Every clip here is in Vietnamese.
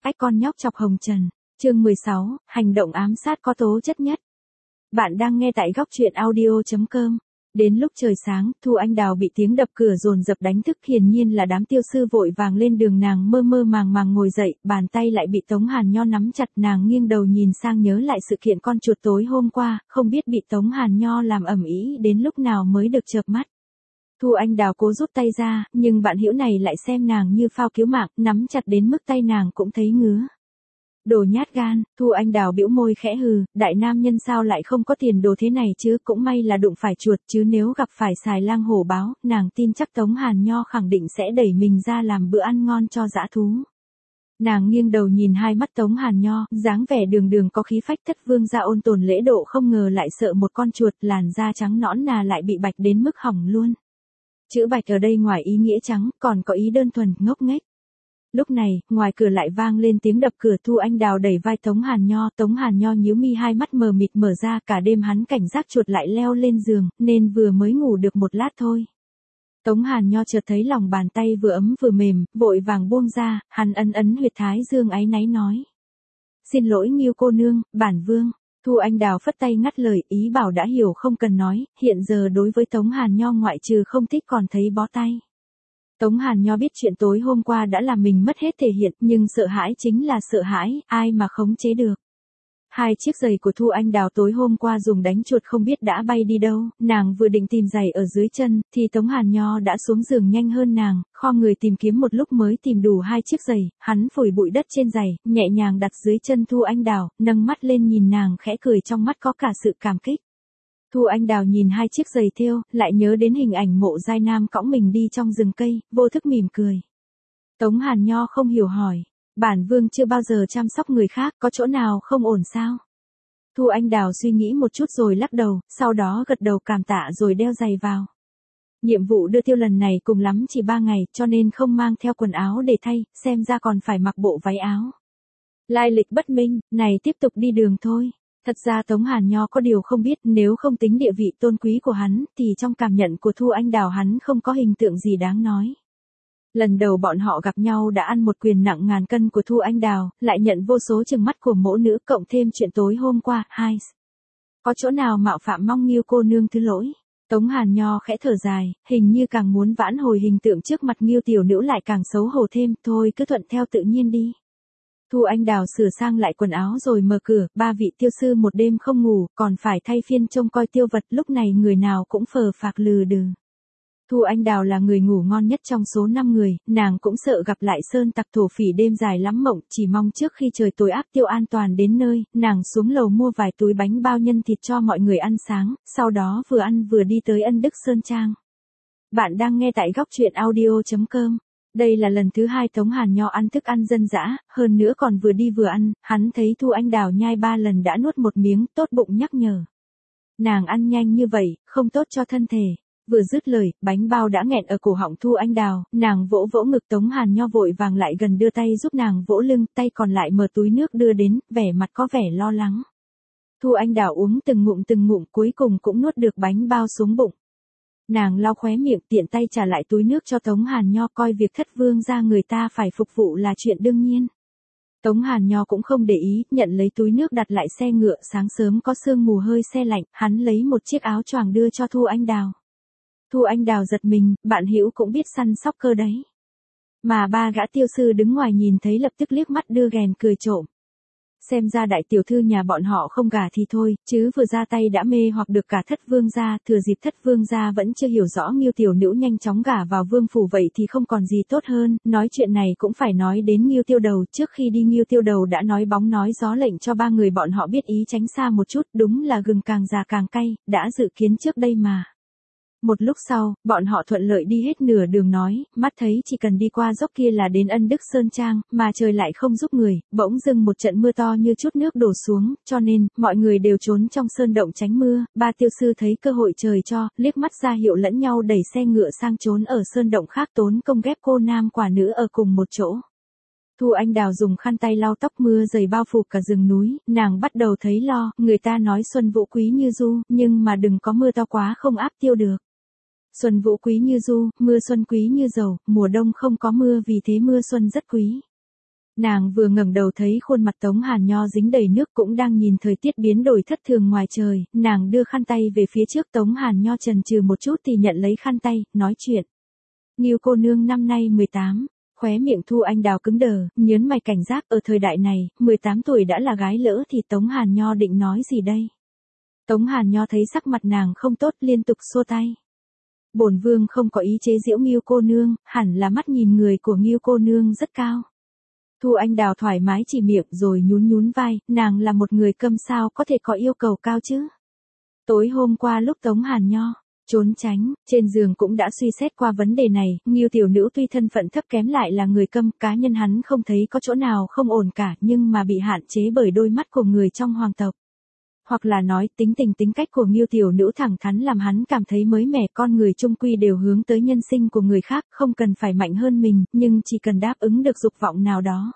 Ách con nhóc chọc hồng trần. Chương 16, hành động ám sát có tố chất nhất. Bạn đang nghe tại góc truyện audio.com. Đến lúc trời sáng, Thu Anh Đào bị tiếng đập cửa dồn dập đánh thức, hiển nhiên là đám tiêu sư vội vàng lên đường. Nàng mơ mơ màng màng ngồi dậy, bàn tay lại bị Tống Hàn Nho nắm chặt. Nàng nghiêng đầu nhìn sang nhớ lại sự kiện con chuột tối hôm qua, không biết bị Tống Hàn Nho làm ầm ĩ đến lúc nào mới được chợp mắt. Thu Anh Đào cố rút tay ra, nhưng bạn hữu này lại xem nàng như phao cứu mạng, nắm chặt đến mức tay nàng cũng thấy ngứa. Đồ nhát gan, Thu Anh Đào bĩu môi khẽ hừ, đại nam nhân sao lại không có tiền đồ thế này chứ, cũng may là đụng phải chuột, chứ nếu gặp phải xài lang hổ báo, nàng tin chắc Tống Hàn Nho khẳng định sẽ đẩy mình ra làm bữa ăn ngon cho dã thú. Nàng nghiêng đầu nhìn hai mắt Tống Hàn Nho, dáng vẻ đường đường có khí phách thất vương gia ôn tồn lễ độ, không ngờ lại sợ một con chuột, làn da trắng nõn nà lại bị bạch đến mức hỏng luôn. Chữ bạch ở đây ngoài ý nghĩa trắng, còn có ý đơn thuần, ngốc nghếch. Lúc này, ngoài cửa lại vang lên tiếng đập cửa. Thu Anh Đào đẩy vai Tống Hàn Nho nhíu mi, hai mắt mờ mịt mở ra. Cả đêm hắn cảnh giác chuột lại leo lên giường, nên vừa mới ngủ được một lát thôi. Tống Hàn Nho chợt thấy lòng bàn tay vừa ấm vừa mềm, vội vàng buông ra, hắn ấn huyệt thái dương áy náy nói. Xin lỗi Nghiêu cô nương, bản vương. Thu Anh Đào phất tay ngắt lời, ý bảo đã hiểu không cần nói, hiện giờ đối với Tống Hàn Nho ngoại trừ không thích còn thấy bó tay. Tống Hàn Nho biết chuyện tối hôm qua đã làm mình mất hết thể hiện, nhưng sợ hãi chính là sợ hãi, ai mà khống chế được. Hai chiếc giày của Thu Anh Đào tối hôm qua dùng đánh chuột không biết đã bay đi đâu, nàng vừa định tìm giày ở dưới chân, thì Tống Hàn Nho đã xuống giường nhanh hơn nàng, khom người tìm kiếm một lúc mới tìm đủ hai chiếc giày, hắn phủi bụi đất trên giày, nhẹ nhàng đặt dưới chân Thu Anh Đào, nâng mắt lên nhìn nàng khẽ cười, trong mắt có cả sự cảm kích. Thu Anh Đào nhìn hai chiếc giày thêu, lại nhớ đến hình ảnh Mộ Giai Nam cõng mình đi trong rừng cây, vô thức mỉm cười. Tống Hàn Nho không hiểu hỏi, bản vương chưa bao giờ chăm sóc người khác, có chỗ nào không ổn sao? Thu Anh Đào suy nghĩ một chút rồi lắc đầu, sau đó gật đầu cảm tạ rồi đeo giày vào. Nhiệm vụ đưa tiêu lần này cùng lắm chỉ 3 ngày, cho nên không mang theo quần áo để thay, xem ra còn phải mặc bộ váy áo. Lai lịch bất minh, này tiếp tục đi đường thôi. Thật ra Tống Hàn Nho có điều không biết, nếu không tính địa vị tôn quý của hắn, thì trong cảm nhận của Thu Anh Đào hắn không có hình tượng gì đáng nói. Lần đầu bọn họ gặp nhau đã ăn một quyền nặng ngàn cân của Thu Anh Đào, lại nhận vô số trừng mắt của mỗ nữ, cộng thêm chuyện tối hôm qua, hai. Có chỗ nào mạo phạm mong Nghiêu cô nương thứ lỗi. Tống Hàn Nho khẽ thở dài, hình như càng muốn vãn hồi hình tượng trước mặt Nghiêu tiểu nữ lại càng xấu hổ thêm, thôi cứ thuận theo tự nhiên đi. Thu Anh Đào sửa sang lại quần áo rồi mở cửa, 3 vị tiêu sư một đêm không ngủ, còn phải thay phiên trông coi tiêu vật, lúc này người nào cũng phờ phạc lừ đừ. Thu Anh Đào là người ngủ ngon nhất trong số 5 người, nàng cũng sợ gặp lại sơn tặc thổ phỉ đêm dài lắm mộng, chỉ mong trước khi trời tối áp tiêu an toàn đến nơi, nàng xuống lầu mua vài túi bánh bao nhân thịt cho mọi người ăn sáng, sau đó vừa ăn vừa đi tới Ân Đức Sơn Trang. Bạn đang nghe tại góc truyện audio.com. Đây là lần thứ 2 Tống Hàn Nho ăn thức ăn dân dã, hơn nữa còn vừa đi vừa ăn, hắn thấy Thu Anh Đào nhai 3 lần đã nuốt một miếng, tốt bụng nhắc nhở. Nàng ăn nhanh như vậy, không tốt cho thân thể. Vừa dứt lời, bánh bao đã nghẹn ở cổ họng Thu Anh Đào, nàng vỗ vỗ ngực. Tống Hàn Nho vội vàng lại gần đưa tay giúp nàng vỗ lưng, tay còn lại mở túi nước đưa đến, vẻ mặt có vẻ lo lắng. Thu Anh Đào uống từng ngụm cuối cùng cũng nuốt được bánh bao xuống bụng. Nàng lau khóe miệng, tiện tay trả lại túi nước cho Tống Hàn Nho, coi việc thất vương gia người ta phải phục vụ là chuyện đương nhiên. Tống Hàn Nho cũng không để ý, nhận lấy túi nước đặt lại xe ngựa, sáng sớm có sương mù hơi se lạnh, hắn lấy một chiếc áo choàng đưa cho Thu Anh Đào. Thu Anh Đào giật mình, bạn hữu cũng biết săn sóc cơ đấy. Mà 3 gã tiêu sư đứng ngoài nhìn thấy lập tức liếc mắt đưa ghèn cười trộm. Xem ra đại tiểu thư nhà bọn họ không gả thì thôi, chứ vừa ra tay đã mê hoặc được cả thất vương gia, thừa dịp thất vương gia vẫn chưa hiểu rõ Nghiêu tiểu nữ nhanh chóng gả vào vương phủ vậy thì không còn gì tốt hơn. Nói chuyện này cũng phải nói đến Nghiêu Tiêu Đầu, trước khi đi Nghiêu Tiêu Đầu đã nói bóng nói gió lệnh cho 3 người bọn họ biết ý tránh xa một chút, đúng là gừng càng già càng cay, đã dự kiến trước đây mà. Một lúc sau, bọn họ thuận lợi đi hết nửa đường, nói, mắt thấy chỉ cần đi qua dốc kia là đến Ân Đức Sơn Trang, mà trời lại không giúp người, bỗng dưng một trận mưa to như chút nước đổ xuống, cho nên, mọi người đều trốn trong sơn động tránh mưa. 3 tiêu sư thấy cơ hội trời cho, liếc mắt ra hiệu lẫn nhau đẩy xe ngựa sang trốn ở sơn động khác, tốn công ghép cô nam quả nữ ở cùng một chỗ. Thu Anh Đào dùng khăn tay lau tóc, mưa dày bao phủ cả rừng núi, nàng bắt đầu thấy lo, người ta nói xuân vũ quý như du, nhưng mà đừng có mưa to quá không áp tiêu được. Xuân vũ quý như du, mưa xuân quý như dầu, mùa đông không có mưa vì thế mưa xuân rất quý. Nàng vừa ngẩng đầu thấy khuôn mặt Tống Hàn Nho dính đầy nước cũng đang nhìn thời tiết biến đổi thất thường ngoài trời, nàng đưa khăn tay về phía trước Tống Hàn Nho chần chừ một chút thì nhận lấy khăn tay, nói chuyện. Ngưu cô nương năm nay 18, khóe miệng Thu Anh Đào cứng đờ, nhớn mày cảnh giác ở thời đại này, 18 tuổi đã là gái lỡ thì Tống Hàn Nho định nói gì đây? Tống Hàn Nho thấy sắc mặt nàng không tốt liên tục xua tay. Bổn vương không có ý chế giễu Ngưu cô nương, hẳn là mắt nhìn người của Ngưu cô nương rất cao. Thu Anh Đào thoải mái chỉ miệng rồi nhún nhún vai, nàng là một người câm sao có thể có yêu cầu cao chứ. Tối hôm qua lúc Tống Hàn Nho trốn tránh, trên giường cũng đã suy xét qua vấn đề này, Ngưu tiểu nữ tuy thân phận thấp kém lại là người câm, cá nhân hắn không thấy có chỗ nào không ổn cả nhưng mà bị hạn chế bởi đôi mắt của người trong hoàng tộc. Hoặc là nói tính cách của Ngưu tiểu nữ thẳng thắn làm hắn cảm thấy mới mẻ, con người chung quy đều hướng tới nhân sinh của người khác, không cần phải mạnh hơn mình, nhưng chỉ cần đáp ứng được dục vọng nào đó.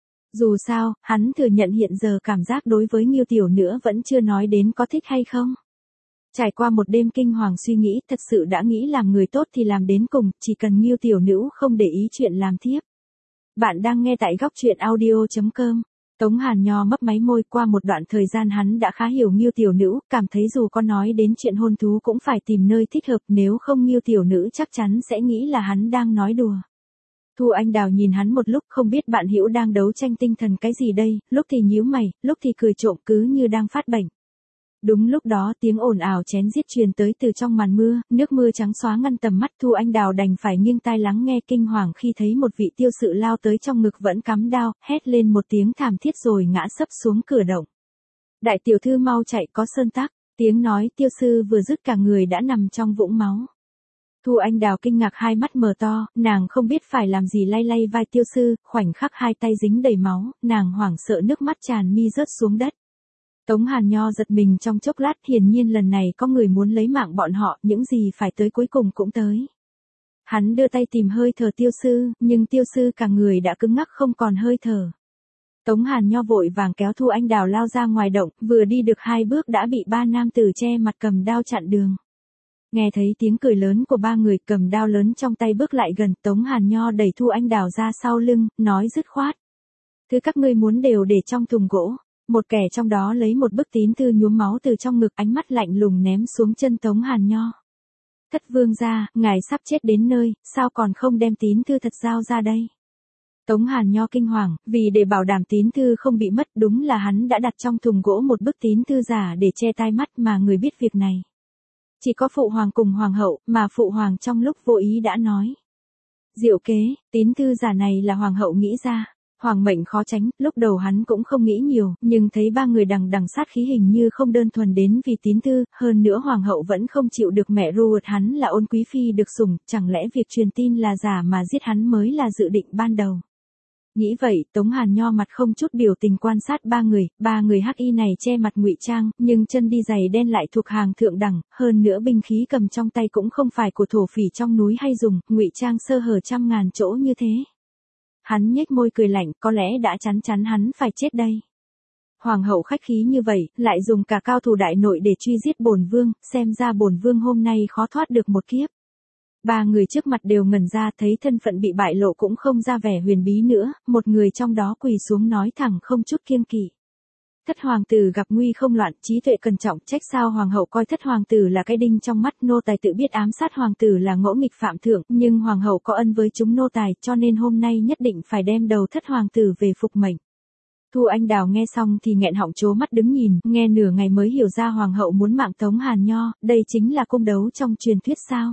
Dù sao, hắn thừa nhận hiện giờ cảm giác đối với Ngưu tiểu nữ vẫn chưa nói đến có thích hay không. Trải qua một đêm kinh hoàng suy nghĩ, thật sự đã nghĩ làm người tốt thì làm đến cùng, chỉ cần Ngưu tiểu nữ không để ý chuyện làm thiếp. Bạn đang nghe tại góc truyện audio.com. Tống Hàn Nho mấp máy môi, qua một đoạn thời gian hắn đã khá hiểu Ngưu tiểu nữ, cảm thấy dù có nói đến chuyện hôn thú cũng phải tìm nơi thích hợp, nếu không Ngưu tiểu nữ chắc chắn sẽ nghĩ là hắn đang nói đùa. Thu Anh Đào nhìn hắn một lúc, không biết bạn hữu đang đấu tranh tinh thần cái gì đây, lúc thì nhíu mày, lúc thì cười trộm, cứ như đang phát bệnh. Đúng lúc đó tiếng ồn ào chén giết truyền tới từ trong màn mưa, nước mưa trắng xóa ngăn tầm mắt, Thu Anh Đào đành phải nghiêng tai lắng nghe, kinh hoàng khi thấy một vị tiêu sự lao tới trong ngực vẫn cắm đao, hét lên một tiếng thảm thiết rồi ngã sấp xuống cửa động. Đại tiểu thư mau chạy, có sơn tắc, tiếng nói tiêu sư vừa dứt cả người đã nằm trong vũng máu. Thu Anh Đào kinh ngạc, hai mắt mở to, nàng không biết phải làm gì, lay lay vai tiêu sư, khoảnh khắc hai tay dính đầy máu, nàng hoảng sợ nước mắt tràn mi rớt xuống đất. Tống Hàn Nho giật mình trong chốc lát, hiển nhiên lần này có người muốn lấy mạng bọn họ, những gì phải tới cuối cùng cũng tới. Hắn đưa tay tìm hơi thở tiêu sư, nhưng tiêu sư cả người đã cứng ngắc không còn hơi thở. Tống Hàn Nho vội vàng kéo Thu Anh Đào lao ra ngoài động, vừa đi được 2 bước đã bị 3 nam tử che mặt cầm đao chặn đường. Nghe thấy tiếng cười lớn của 3 người cầm đao lớn trong tay bước lại gần, Tống Hàn Nho đẩy Thu Anh Đào ra sau lưng, nói dứt khoát. Thứ các ngươi muốn đều để trong thùng gỗ. Một kẻ trong đó lấy một bức tín thư nhuốm máu từ trong ngực, ánh mắt lạnh lùng ném xuống chân Tống Hàn Nho. Thất vương gia, ngài sắp chết đến nơi, sao còn không đem tín thư thật giao ra đây? Tống Hàn Nho kinh hoàng, vì để bảo đảm tín thư không bị mất, đúng là hắn đã đặt trong thùng gỗ một bức tín thư giả để che tai mắt, mà người biết việc này chỉ có phụ hoàng cùng hoàng hậu, mà phụ hoàng trong lúc vô ý đã nói. Diệu kế, tín thư giả này là hoàng hậu nghĩ ra. Hoàng mệnh khó tránh, lúc đầu hắn cũng không nghĩ nhiều, nhưng thấy 3 người đằng sát khí hình như không đơn thuần đến vì tín thư, hơn nữa hoàng hậu vẫn không chịu được mẹ ruột hắn là Ôn quý phi được sủng, chẳng lẽ việc truyền tin là giả mà giết hắn mới là dự định ban đầu. Nghĩ vậy, Tống Hàn Nho mặt không chút biểu tình quan sát 3 người hắc y này che mặt ngụy trang, nhưng chân đi giày đen lại thuộc hàng thượng đẳng, hơn nữa binh khí cầm trong tay cũng không phải của thổ phỉ trong núi hay dùng, ngụy trang sơ hở trăm ngàn chỗ như thế. Hắn nhếch môi cười lạnh, có lẽ đã chắn hắn phải chết đây. Hoàng hậu khách khí như vậy, lại dùng cả cao thủ đại nội để truy giết bổn vương, xem ra bổn vương hôm nay khó thoát được một kiếp. 3 người trước mặt đều ngẩn ra, thấy thân phận bị bại lộ cũng không ra vẻ huyền bí nữa, một người trong đó quỳ xuống nói thẳng không chút kiêng kỵ. Thất hoàng tử gặp nguy không loạn, trí tuệ cẩn trọng, trách sao hoàng hậu coi thất hoàng tử là cái đinh trong mắt, nô tài tự biết ám sát hoàng tử là ngỗ nghịch phạm thượng, nhưng hoàng hậu có ân với chúng nô tài, cho nên hôm nay nhất định phải đem đầu thất hoàng tử về phục mệnh. Thu Anh Đào nghe xong thì nghẹn họng trố mắt đứng nhìn, nghe nửa ngày mới hiểu ra hoàng hậu muốn mạng Tống Hàn Nho, đây chính là cung đấu trong truyền thuyết sao?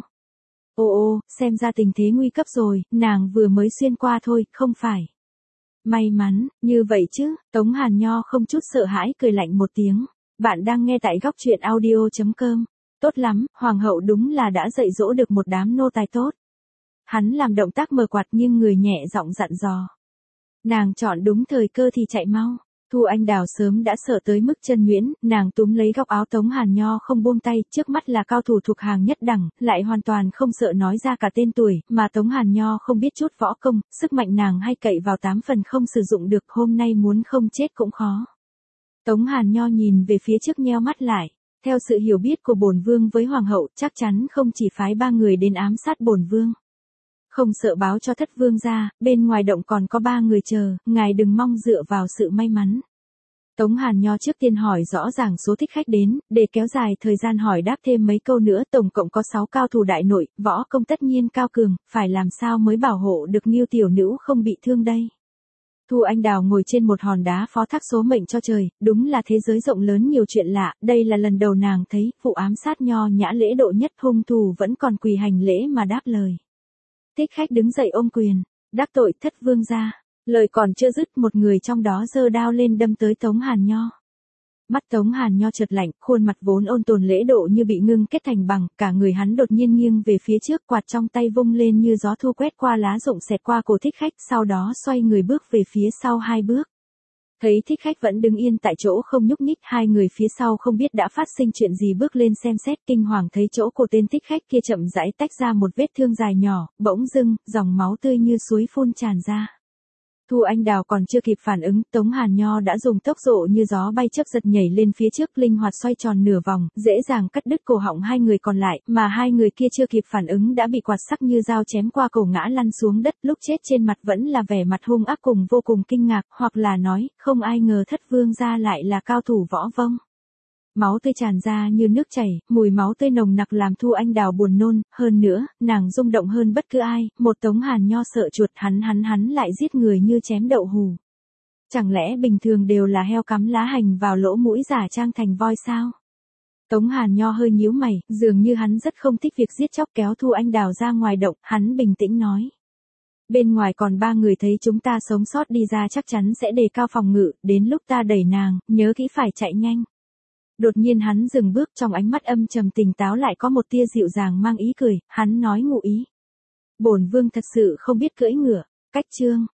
Ô, xem ra tình thế nguy cấp rồi, nàng vừa mới xuyên qua thôi, không phải. May mắn, như vậy chứ, Tống Hàn Nho không chút sợ hãi cười lạnh một tiếng. Bạn đang nghe tại góc truyện audio.com. Tốt lắm, hoàng hậu đúng là đã dạy dỗ được một đám nô tài tốt. Hắn làm động tác mở quạt nhưng người nhẹ giọng dặn dò. Nàng chọn đúng thời cơ thì chạy mau. Thu Anh Đào sớm đã sợ tới mức chân nhuyễn, nàng túm lấy góc áo Tống Hàn Nho không buông tay, trước mắt là cao thủ thuộc hàng nhất đẳng, lại hoàn toàn không sợ nói ra cả tên tuổi, mà Tống Hàn Nho không biết chút võ công, sức mạnh nàng hay cậy vào 8 phần không sử dụng được, hôm nay muốn không chết cũng khó. Tống Hàn Nho nhìn về phía trước nheo mắt lại, theo sự hiểu biết của bổn vương với hoàng hậu, chắc chắn không chỉ phái 3 người đến ám sát bổn vương. Không sợ báo cho Thất vương gia, bên ngoài động còn có 3 người chờ, ngài đừng mong dựa vào sự may mắn. Tống Hàn Nho trước tiên hỏi rõ ràng số thích khách đến, để kéo dài thời gian hỏi đáp thêm mấy câu nữa, tổng cộng có 6 cao thủ đại nội, võ công tất nhiên cao cường, phải làm sao mới bảo hộ được Ngưu tiểu nữ không bị thương đây. Thu Anh Đào ngồi trên một hòn đá phó thác số mệnh cho trời, đúng là thế giới rộng lớn nhiều chuyện lạ, đây là lần đầu nàng thấy, vụ ám sát nho nhã lễ độ nhất hung thủ vẫn còn quỳ hành lễ mà đáp lời. Thích khách đứng dậy ôm quyền, đắc tội Thất vương gia. Lời còn chưa dứt, một người trong đó giơ đao lên đâm tới Tống Hàn Nho. Mắt Tống Hàn Nho chợt lạnh, khuôn mặt vốn ôn tồn lễ độ như bị ngưng kết thành bằng, cả người hắn đột nhiên nghiêng về phía trước, quạt trong tay vung lên như gió thu quét qua lá rụng xẹt qua cổ thích khách, sau đó xoay người bước về phía sau 2 bước. Thấy thích khách vẫn đứng yên tại chỗ không nhúc nhích, 2 người phía sau không biết đã phát sinh chuyện gì bước lên xem xét, kinh hoàng thấy chỗ của tên thích khách kia chậm rãi tách ra một vết thương dài nhỏ, bỗng dưng, dòng máu tươi như suối phun tràn ra. Thu Anh Đào còn chưa kịp phản ứng, Tống Hàn Nho đã dùng tốc độ như gió bay chớp giật nhảy lên phía trước, linh hoạt xoay tròn nửa vòng, dễ dàng cắt đứt cổ họng 2 người còn lại, mà 2 người kia chưa kịp phản ứng đã bị quạt sắc như dao chém qua cổ ngã lăn xuống đất, lúc chết trên mặt vẫn là vẻ mặt hung ác cùng vô cùng kinh ngạc, hoặc là nói, không ai ngờ Thất vương gia lại là cao thủ võ vông. Máu tươi tràn ra như nước chảy, mùi máu tươi nồng nặc làm Thu Anh Đào buồn nôn, hơn nữa, nàng rung động hơn bất cứ ai, một Tống Hàn Nho sợ chuột, hắn lại giết người như chém đậu hù. Chẳng lẽ bình thường đều là heo cắm lá hành vào lỗ mũi giả trang thành voi sao? Tống Hàn Nho hơi nhíu mày, dường như hắn rất không thích việc giết chóc, kéo Thu Anh Đào ra ngoài động, hắn bình tĩnh nói. Bên ngoài còn 3 người, thấy chúng ta sống sót đi ra chắc chắn sẽ đề cao phòng ngự, đến lúc ta đẩy nàng, nhớ kỹ phải chạy nhanh. Đột nhiên hắn dừng bước, trong ánh mắt âm trầm tỉnh táo lại có một tia dịu dàng mang ý cười, hắn nói ngụ ý. Bổn vương thật sự không biết cưỡi ngựa, cách chương.